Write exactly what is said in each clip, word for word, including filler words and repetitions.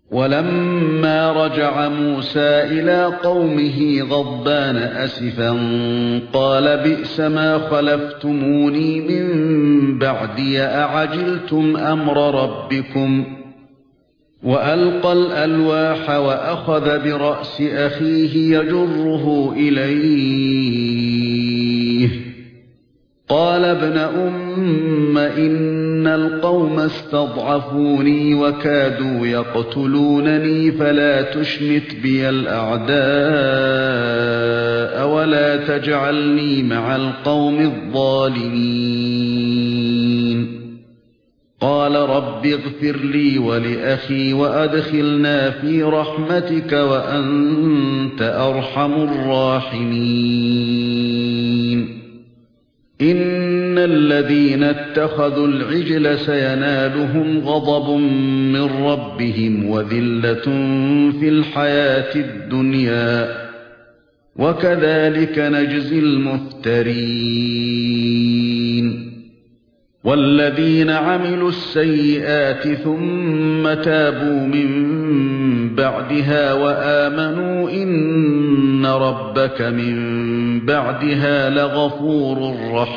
وَلَمَّا رَجَعَ مُوسَى إِلَى قَوْمِهِ غَضْبَانَ أَسِفًا قَالَ بِئْسَمَا خَلَفْتُمُونِي مِن بَعْدِي أَعَجِلْتُمْ أَمْرَ رَبِّكُمْ وَأَلْقَى الْأَلْوَاحَ وَأَخَذَ بِرَأْسِ أَخِيهِ يَجُرُّهُ إِلَيْهِ قَالَ ابْنَ أُمَّ إِنَّ الْقَوْمَ اسْتَضْعَفُونِي وَكَادُوا يَقْتُلُونَنِي فَلَا تُشْمِتْ بِيَ الْأَعْدَاءَ وَلَا تَجْعَلْنِي مَعَ الْقَوْمِ الظَّالِمِينَ قَالَ رَبِّ اغْفِرْ لِي وَلِأَخِي وَأَدْخِلْنَا فِي رَحْمَتِكَ وَأَنْتَ أَرْحَمُ الرَّاحِمِينَ إِنَّ الَّذِينَ اتَّخَذُوا الْعِجْلَ سَيَنَالُهُمْ غَضَبٌ مِّن رَّبِّهِمْ وَذِلَّةٌ فِي الْحَيَاةِ الدُّنْيَا وَكَذَلِكَ نَجْزِي الْمُفْتَرِينَ وَالَّذِينَ عَمِلُوا السَّيِّئَاتِ ثُمَّ تَابُوا مِن بَعْدِهَا وَآمَنُوا إِنَّ رَبَّكَ مِن بَعْدِهَا لَغَفُورٌ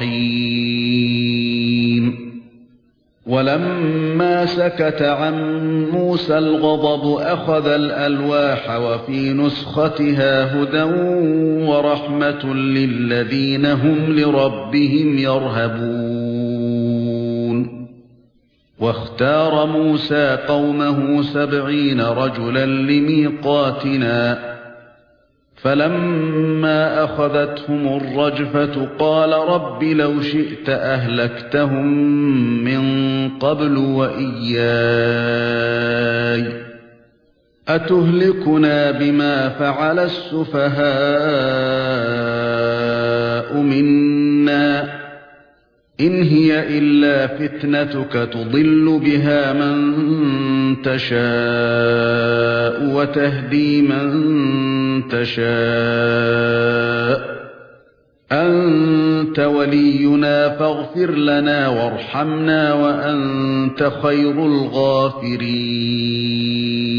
رَّحِيمٌ وَلَمَّا سَكَتَ عَن مُوسَى الْغَضَبُ أَخَذَ الْأَلْوَاحَ وَفِي نُسْخَتِهَا هُدًى وَرَحْمَةٌ لِّلَّذِينَ هُمْ لِرَبِّهِمْ يَرْهَبُونَ وَاخْتَارَ مُوسَى قَوْمَهُ سَبْعِينَ رَجُلًا لِمِيقَاتِنَا فَلَمَّا أَخَذَتْهُمُ الرَّجْفَةُ قَالَ رَبِّ لَوْ شِئْتَ أَهْلَكْتَهُم مِّن قَبْلُ وَإِيَّايَ أَتُهْلِكُنَا بِمَا فَعَلَ السُّفَهَاءُ مِنَّا إِنْ هِيَ إِلَّا فِتْنَتُكَ تُضِلُّ بِهَا مَن تَشَاءُ وَتَهْدِي مَن تَشَاءُ أَنْتَ وَلِيُّنَا فَاغْفِرْ لَنَا وَارْحَمْنَا وَأَنْتَ خَيْرُ الْغَافِرِينَ